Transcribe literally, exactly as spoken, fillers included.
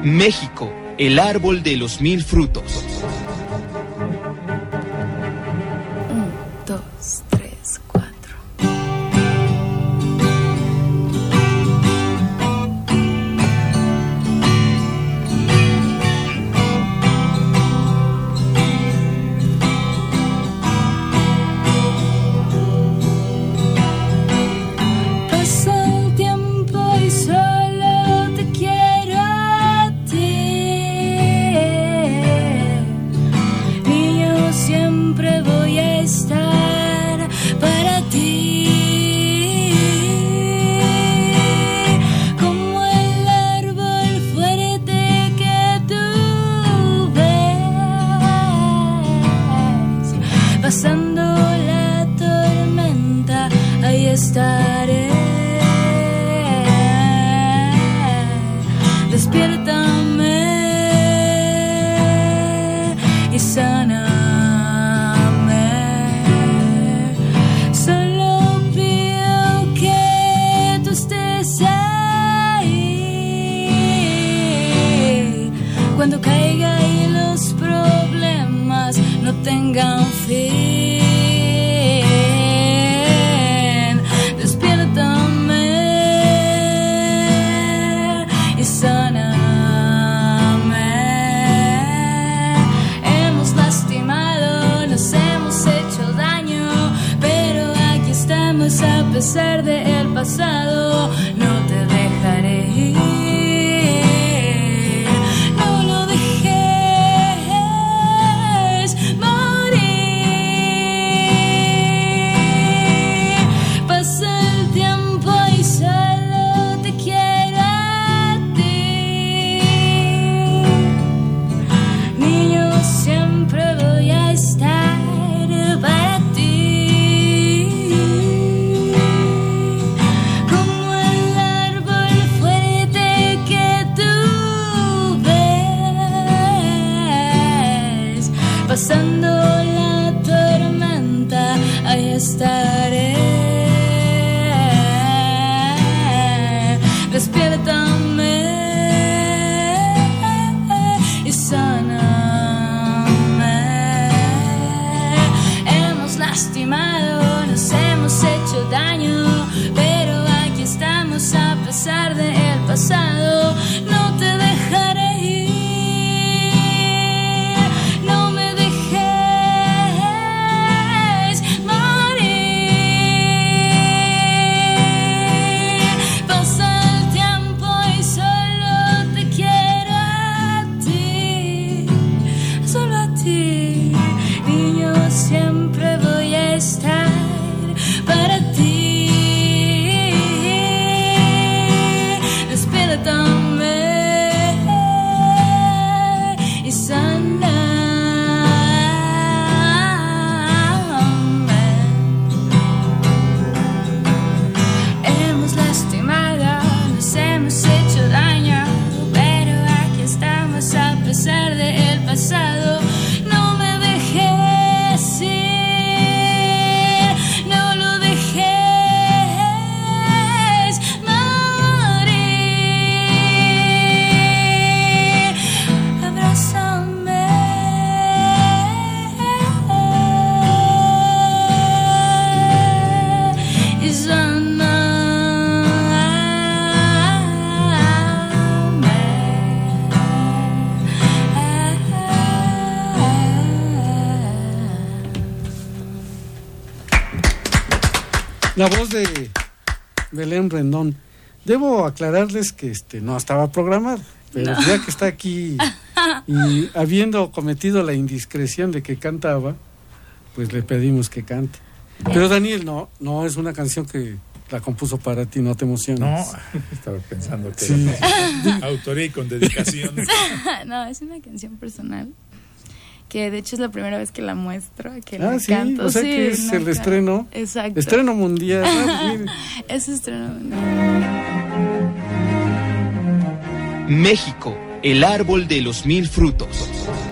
México, el árbol de los mil frutos. Un, dos, tres, cuatro. Pasa el tiempo y solo te quiero a ti. Y yo siempre voy a estar para ti. Como el árbol fuerte que tú ves. Pasando la tormenta, ahí estaré. Despiértame y sáname. Solo pido que tú estés ahí. Cuando caiga y los problemas no tengan fin. Despiértame y sáname. Hemos lastimado, nos hemos hecho daño, pero aquí estamos a pesar del pasado. No te dejaré ir. No lo dejes morir. Pasa el tiempo y solo te quiero a ti. Niño, siempre voy a estar para ti. Como el árbol fuerte que tú ves. Pasando la tormenta, ahí estaré. Despiértame y sáname. Hemos lastimado, nos hemos hecho daño, pero aquí estamos a pesar del pasado. No te dejaré ir. No me dejes morir. Pasa el tiempo y solo te quiero a ti. Solo a ti. Niño, siempre voy a estar para ti. Despiértame y sáname. Hemos lastimado, nos hemos hecho daño, pero aquí estamos a pesar del pasado. No me dejes ir, no lo dejes morir. Abrázame y La voz de Belén Rendón. Debo aclararles que este no estaba programado, pero No. ya que está aquí y habiendo cometido la indiscreción de que cantaba, pues le pedimos que cante. Pero Daniel, no, no es una canción que la compuso para ti, no te emociones. No, estaba pensando que Sí. era autoría y con dedicación. No, es una canción personal que de hecho es la primera vez que la muestro, que Ah, la sí, canto. o sea Sí, que es nunca. el estreno. Exacto. Estreno mundial. Ah, mire. Es estreno mundial. México, el árbol de los mil frutos.